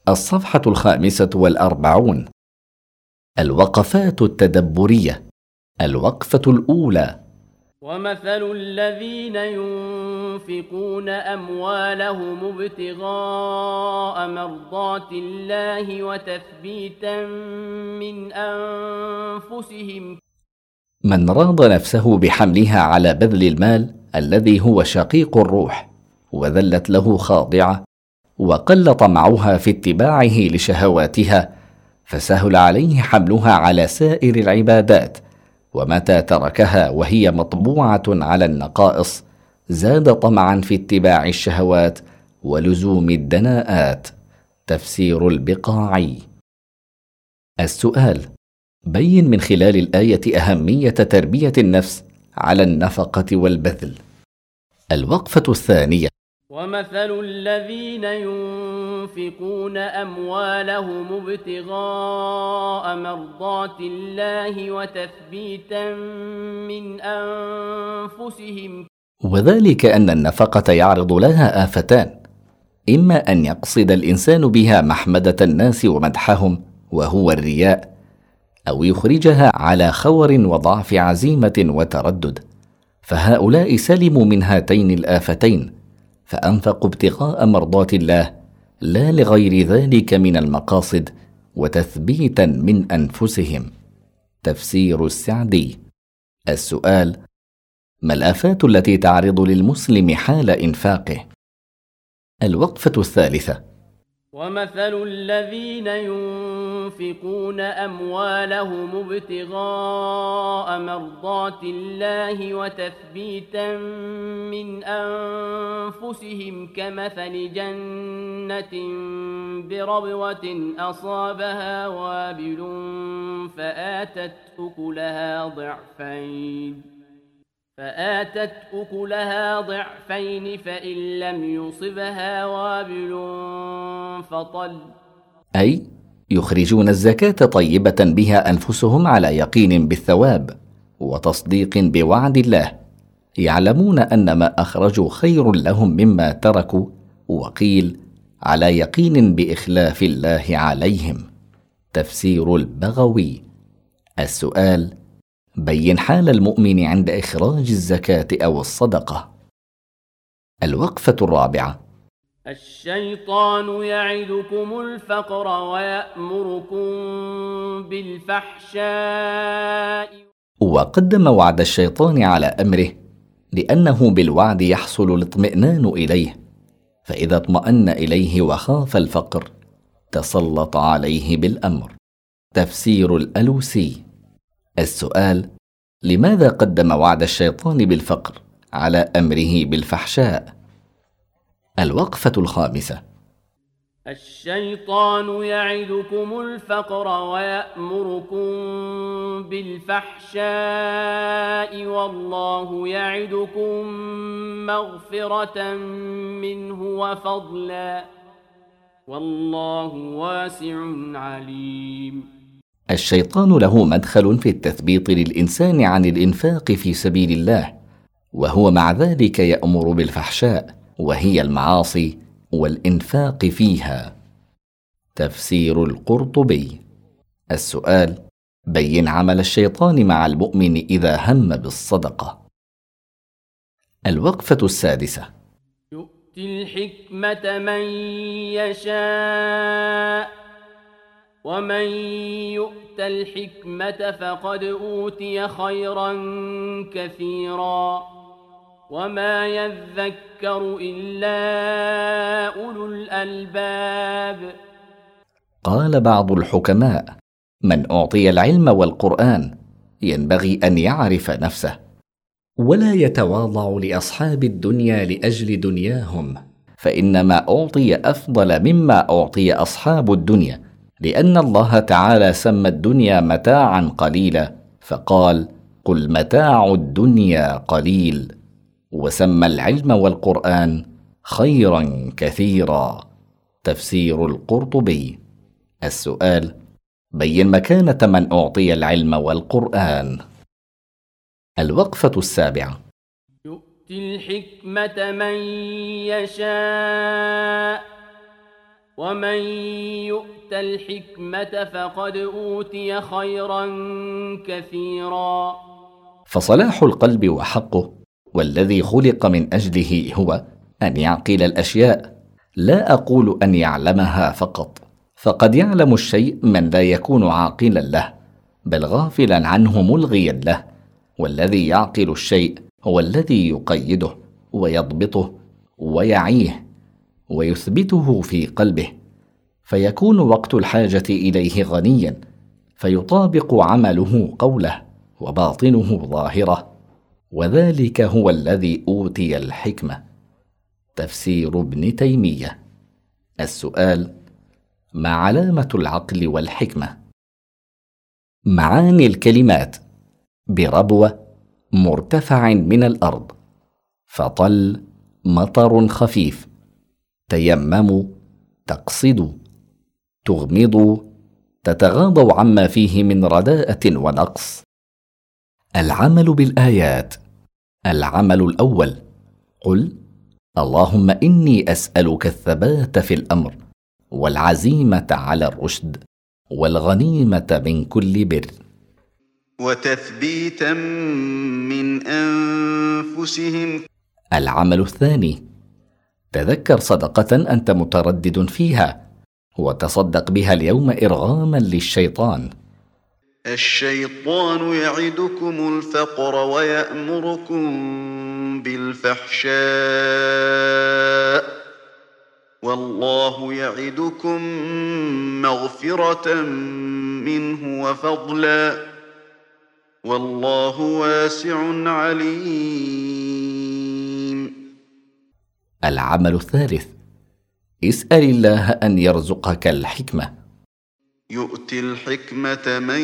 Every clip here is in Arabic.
الصفحة 45. الوقفات التدبرية. الوقفة الأولى: ومثل الذين ينفقون أموالهم ابتغاء مرضات الله وتثبيتا من أنفسهم. من راض نفسه بحملها على بذل المال الذي هو شقيق الروح وذلت له خاضعة، وقل طمعها في اتباعه لشهواتها، فسهل عليه حملها على سائر العبادات، ومتى تركها وهي مطبوعة على النقائص زاد طمعا في اتباع الشهوات ولزوم الدناءات. تفسير البقاعي. السؤال: بين من خلال الآية أهمية تربية النفس على النفقة والبذل. الوقفة الثانية: ومثل الذين ينفقون أموالهم ابتغاء مرضات الله وتثبيتا من أنفسهم. وذلك أن النفقة يعرض لها آفتان: إما أن يقصد الإنسان بها محمدة الناس ومدحهم وهو الرياء، أو يخرجها على خور وضعف عزيمة وتردد، فهؤلاء سلموا من هاتين الآفتين، فأنفقوا ابتغاء مرضات الله لا لغير ذلك من المقاصد وتثبيتا من أنفسهم. تفسير السعدي. السؤال: ما الآفات التي تعرض للمسلم حال إنفاقه؟ الوقفة الثالثة: ومثل الذين ينفقون أموالهم ابتغاء مرضات الله وتثبيتا من أنفسهم كمثل جنة بربوة أصابها وابل فآتت أكلها ضعفين فإن لم يصبها وابل فطل. أي يخرجون الزكاة طيبة بها أنفسهم على يقين بالثواب وتصديق بوعد الله، يعلمون أن ما أخرجوا خير لهم مما تركوا، وقيل على يقين بإخلاف الله عليهم. تفسير البغوي. السؤال: بين حال المؤمن عند إخراج الزكاة أو الصدقة. الوقفة الرابعة: الشيطان يعدكم الفقر ويأمركم بالفحشاء. وقدم وعد الشيطان على أمره لأنه بالوعد يحصل الاطمئنان إليه، فإذا اطمأن إليه وخاف الفقر تسلط عليه بالأمر. تفسير الألوسي. السؤال: لماذا قدم وعد الشيطان بالفقر على أمره بالفحشاء؟ الوقفة الخامسة: الشيطان يعدكم الفقر ويأمركم بالفحشاء والله يعدكم مغفرة منه وفضلا والله واسع عليم. الشيطان له مدخل في التثبيط للإنسان عن الإنفاق في سبيل الله، وهو مع ذلك يأمر بالفحشاء وهي المعاصي والإنفاق فيها. تفسير القرطبي. السؤال: بين عمل الشيطان مع المؤمن إذا هم بالصدقة. الوقفة السادسة: يؤتي الحكمة من يشاء ومن يؤت الحكمة فقد أوتي خيرا كثيرا وما يذكر إلا أولو الألباب. قال بعض الحكماء: من أعطي العلم والقرآن ينبغي أن يعرف نفسه ولا يتواضع لأصحاب الدنيا لأجل دنياهم، فإنما أعطي أفضل مما أعطي أصحاب الدنيا، لأن الله تعالى سمى الدنيا متاعا قليلا فقال: قل متاع الدنيا قليل، وسمى العلم والقرآن خيرا كثيرا. تفسير القرطبي. السؤال: بين مكانة من أعطي العلم والقرآن. الوقفة السابعة: يؤتي الحكمة من يشاء ومن يؤت الحكمة فقد أوتي خيرا كثيرا. فصلاح القلب وحقه والذي خلق من أجله هو أن يعقل الأشياء، لا أقول أن يعلمها فقط، فقد يعلم الشيء من لا يكون عاقلا له بل غافلا عنه ملغيا له، والذي يعقل الشيء هو الذي يقيده ويضبطه ويعيه ويثبته في قلبه، فيكون وقت الحاجة إليه غنيا، فيطابق عمله قوله وباطنه ظاهره، وذلك هو الذي أوتي الحكمة. تفسير ابن تيمية. السؤال: ما علامة العقل والحكمة؟ معاني الكلمات: بربوة، مرتفع من الأرض، فطل، مطر خفيف، تيمموا، تقصدوا، تغمضوا، تتغاضوا عما فيه من رداءة ونقص. العمل بالآيات. العمل الأول: قل اللهم إني أسألك الثبات في الأمر والعزيمة على الرشد والغنيمة من كل بر. وتثبيتا من أنفسهم. العمل الثاني: تذكر صدقة أنت متردد فيها وتصدق بها اليوم إرغاما للشيطان. الشيطان يعدكم الفقر ويأمركم بالفحشاء والله يعدكم مغفرة منه وفضلا والله واسع عليم. العمل الثالث: اسأل الله أن يرزقك الحكمة. يؤتي الحكمة من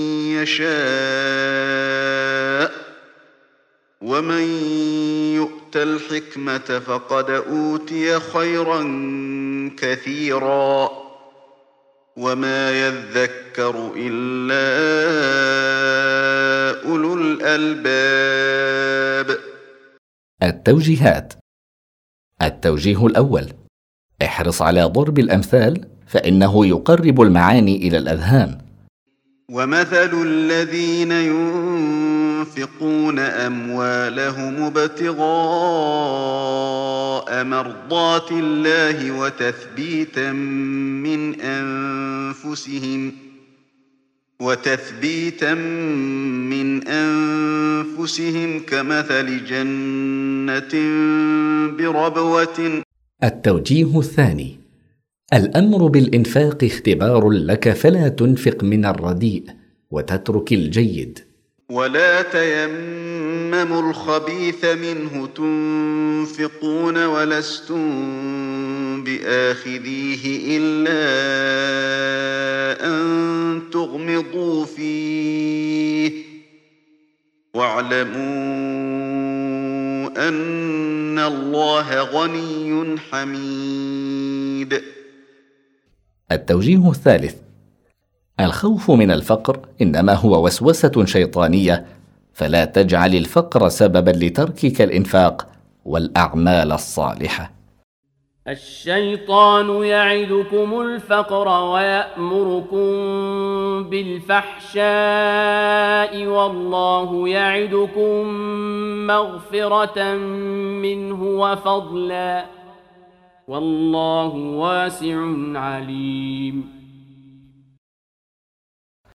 يشاء ومن يؤت الحكمة فقد أوتي خيرا كثيرا وما يذكر إلا أولو الألباب. التوجيهات. التوجيه الأول: احرص على ضرب الأمثال فإنه يقرب المعاني إلى الأذهان. ومثل الذين ينفقون أموالهم ابتغاء مرضات الله وتثبيتا من أنفسهم كمثل جنة بربوة. التوجيه الثاني: الأمر بالإنفاق اختبار لك، فلا تنفق من الرديء وتترك الجيد. ولا تيمموا الخبيث منه تنفقون ولستم بآخذيه إلا أن تغمضوا فيه واعلموا أن الله غني حميد. التوجيه الثالث: الخوف من الفقر إنما هو وسوسة شيطانية، فلا تجعل الفقر سببا لتركك الإنفاق والأعمال الصالحة. الشيطان يعدكم الفقر ويأمركم بالفحشاء والله يعدكم مغفرة منه وفضلا والله واسع عليم.